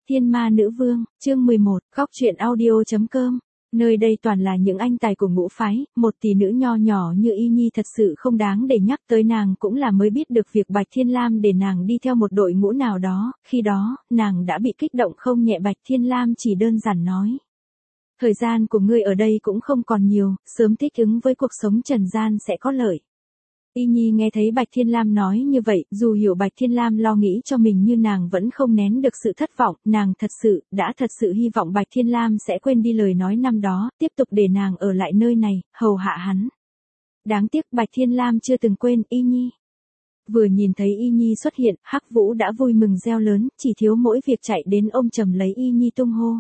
Thiên Ma Nữ Vương, chương 11, góc truyện audio.com. Nơi đây toàn là những anh tài của ngũ phái, một tỷ nữ nho nhỏ như Y Nhi thật sự không đáng để nhắc tới, nàng cũng là mới biết được việc Bạch Thiên Lam để nàng đi theo một đội ngũ nào đó, khi đó, nàng đã bị kích động không nhẹ. Bạch Thiên Lam chỉ đơn giản nói. Thời gian của ngươi ở đây cũng không còn nhiều, sớm thích ứng với cuộc sống trần gian sẽ có lợi. Y Nhi nghe thấy Bạch Thiên Lam nói như vậy, dù hiểu Bạch Thiên Lam lo nghĩ cho mình nhưng nàng vẫn không nén được sự thất vọng, nàng đã thật sự hy vọng Bạch Thiên Lam sẽ quên đi lời nói năm đó, tiếp tục để nàng ở lại nơi này, hầu hạ hắn. Đáng tiếc Bạch Thiên Lam chưa từng quên Y Nhi. Vừa nhìn thấy Y Nhi xuất hiện, Hắc Vũ đã vui mừng reo lớn, chỉ thiếu mỗi việc chạy đến ôm chầm lấy Y Nhi tung hô.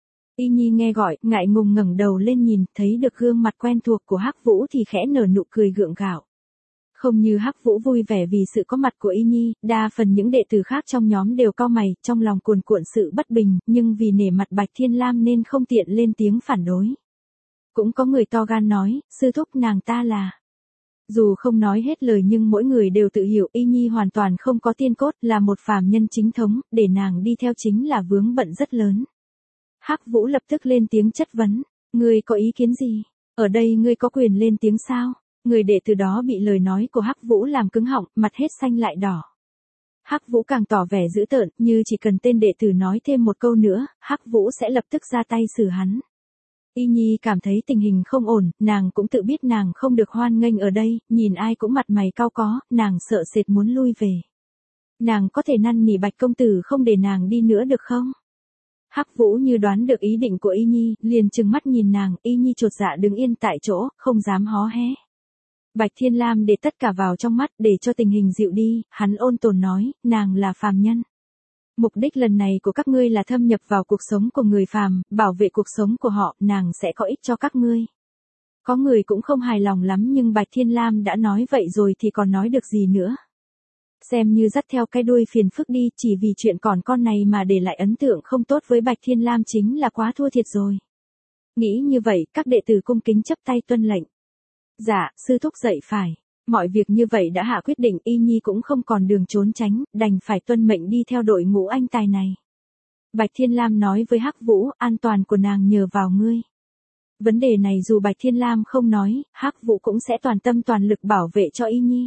Y Nhi nghe gọi, ngại ngùng ngẩng đầu lên nhìn, thấy được gương mặt quen thuộc của Hắc Vũ thì khẽ nở nụ cười gượng gạo. Không như Hắc Vũ vui vẻ vì sự có mặt của Y Nhi, đa phần những đệ tử khác trong nhóm đều cau mày, trong lòng cuồn cuộn sự bất bình, nhưng vì nể mặt Bạch Thiên Lam nên không tiện lên tiếng phản đối. Cũng có người to gan nói, sư thúc nàng ta là... Dù không nói hết lời nhưng mỗi người đều tự hiểu Y Nhi hoàn toàn không có tiên cốt, là một phàm nhân chính thống, để nàng đi theo chính là vướng bận rất lớn. Hắc Vũ lập tức lên tiếng chất vấn, ngươi có ý kiến gì? Ở đây ngươi có quyền lên tiếng sao? Người đệ tử đó bị lời nói của Hắc Vũ làm cứng họng, mặt hết xanh lại đỏ. Hắc Vũ càng tỏ vẻ dữ tợn, như chỉ cần tên đệ tử nói thêm một câu nữa, Hắc Vũ sẽ lập tức ra tay xử hắn. Y Nhi cảm thấy tình hình không ổn, nàng cũng tự biết nàng không được hoan nghênh ở đây, nhìn ai cũng mặt mày cau có, nàng sợ sệt muốn lui về. Nàng có thể năn nỉ Bạch công tử không để nàng đi nữa được không? Hắc Vũ như đoán được ý định của Y Nhi, liền trừng mắt nhìn nàng, Y Nhi chột dạ đứng yên tại chỗ, không dám hó hé. Bạch Thiên Lam để tất cả vào trong mắt, để cho tình hình dịu đi, hắn ôn tồn nói, nàng là phàm nhân. Mục đích lần này của các ngươi là thâm nhập vào cuộc sống của người phàm, bảo vệ cuộc sống của họ, nàng sẽ có ích cho các ngươi. Có người cũng không hài lòng lắm nhưng Bạch Thiên Lam đã nói vậy rồi thì còn nói được gì nữa. Xem như dắt theo cái đuôi phiền phức đi, chỉ vì chuyện còn con này mà để lại ấn tượng không tốt với Bạch Thiên Lam chính là quá thua thiệt rồi. Nghĩ như vậy, các đệ tử cung kính chấp tay tuân lệnh. Dạ, sư thúc dạy phải. Mọi việc như vậy đã hạ quyết định, Y Nhi cũng không còn đường trốn tránh, đành phải tuân mệnh đi theo đội ngũ anh tài này. Bạch Thiên Lam nói với Hắc Vũ, an toàn của nàng nhờ vào ngươi. Vấn đề này dù Bạch Thiên Lam không nói, Hắc Vũ cũng sẽ toàn tâm toàn lực bảo vệ cho Y Nhi.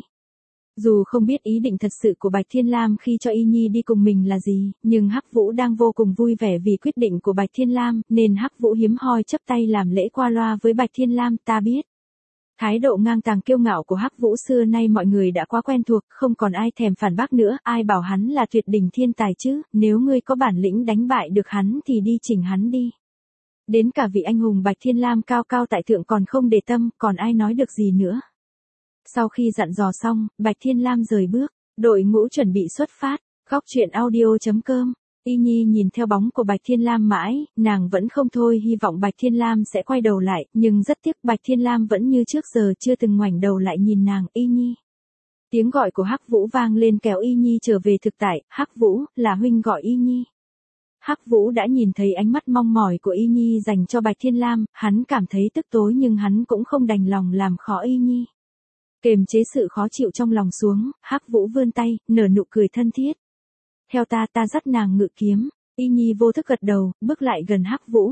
Dù không biết ý định thật sự của Bạch Thiên Lam khi cho Y Nhi đi cùng mình là gì, nhưng Hắc Vũ đang vô cùng vui vẻ vì quyết định của Bạch Thiên Lam, nên Hắc Vũ hiếm hoi chấp tay làm lễ qua loa với Bạch Thiên Lam, ta biết. Thái độ ngang tàng kiêu ngạo của Hắc Vũ xưa nay mọi người đã quá quen thuộc, không còn ai thèm phản bác nữa, ai bảo hắn là tuyệt đỉnh thiên tài chứ, nếu ngươi có bản lĩnh đánh bại được hắn thì đi chỉnh hắn đi. Đến cả vị anh hùng Bạch Thiên Lam cao cao tại thượng còn không để tâm, còn ai nói được gì nữa. Sau khi dặn dò xong, Bạch Thiên Lam rời bước, đội ngũ chuẩn bị xuất phát, góc truyện audio.com. Y Nhi nhìn theo bóng của Bạch Thiên Lam mãi, nàng vẫn không thôi hy vọng Bạch Thiên Lam sẽ quay đầu lại, nhưng rất tiếc Bạch Thiên Lam vẫn như trước giờ chưa từng ngoảnh đầu lại nhìn nàng, Y Nhi. Tiếng gọi của Hắc Vũ vang lên kéo Y Nhi trở về thực tại, Hắc Vũ, là huynh gọi Y Nhi. Hắc Vũ đã nhìn thấy ánh mắt mong mỏi của Y Nhi dành cho Bạch Thiên Lam, hắn cảm thấy tức tối nhưng hắn cũng không đành lòng làm khó Y Nhi. Kềm chế sự khó chịu trong lòng xuống, Hắc Vũ vươn tay, nở nụ cười thân thiết. Theo ta dắt nàng ngự kiếm. Y Nhi vô thức gật đầu, bước lại gần Hắc Vũ.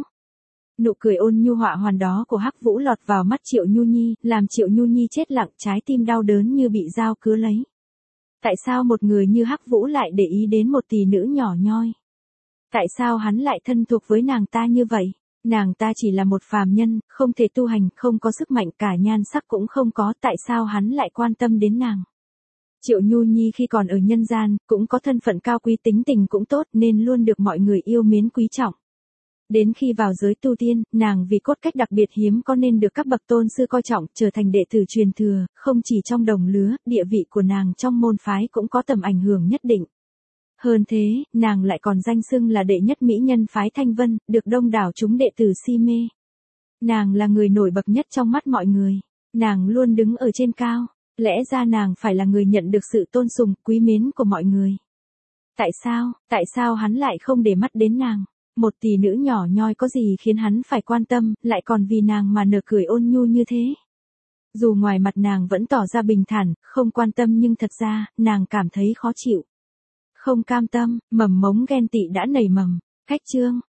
Nụ cười ôn nhu họa hoàn đó của Hắc Vũ lọt vào mắt Triệu Nhu Nhi, làm Triệu Nhu Nhi chết lặng, trái tim đau đớn như bị dao cứa lấy. Tại sao một người như Hắc Vũ lại để ý đến một tỷ nữ nhỏ nhoi? Tại sao hắn lại thân thuộc với nàng ta như vậy? Nàng ta chỉ là một phàm nhân, không thể tu hành, không có sức mạnh, cả nhan sắc cũng không có, tại sao hắn lại quan tâm đến nàng? Triệu Nhu Nhi khi còn ở nhân gian, cũng có thân phận cao quý, tính tình cũng tốt nên luôn được mọi người yêu mến quý trọng. Đến khi vào giới tu tiên, nàng vì cốt cách đặc biệt hiếm có nên được các bậc tôn sư coi trọng, trở thành đệ tử truyền thừa, không chỉ trong đồng lứa, địa vị của nàng trong môn phái cũng có tầm ảnh hưởng nhất định. Hơn thế, nàng lại còn danh xưng là đệ nhất mỹ nhân phái Thanh Vân, được đông đảo chúng đệ tử si mê. Nàng là người nổi bật nhất trong mắt mọi người, nàng luôn đứng ở trên cao. Lẽ ra nàng phải là người nhận được sự tôn sùng, quý mến của mọi người. Tại sao hắn lại không để mắt đến nàng? Một tỷ nữ nhỏ nhoi có gì khiến hắn phải quan tâm, lại còn vì nàng mà nở cười ôn nhu như thế? Dù ngoài mặt nàng vẫn tỏ ra bình thản, không quan tâm nhưng thật ra, nàng cảm thấy khó chịu. Không cam tâm, mầm mống ghen tị đã nảy mầm. Khách trương.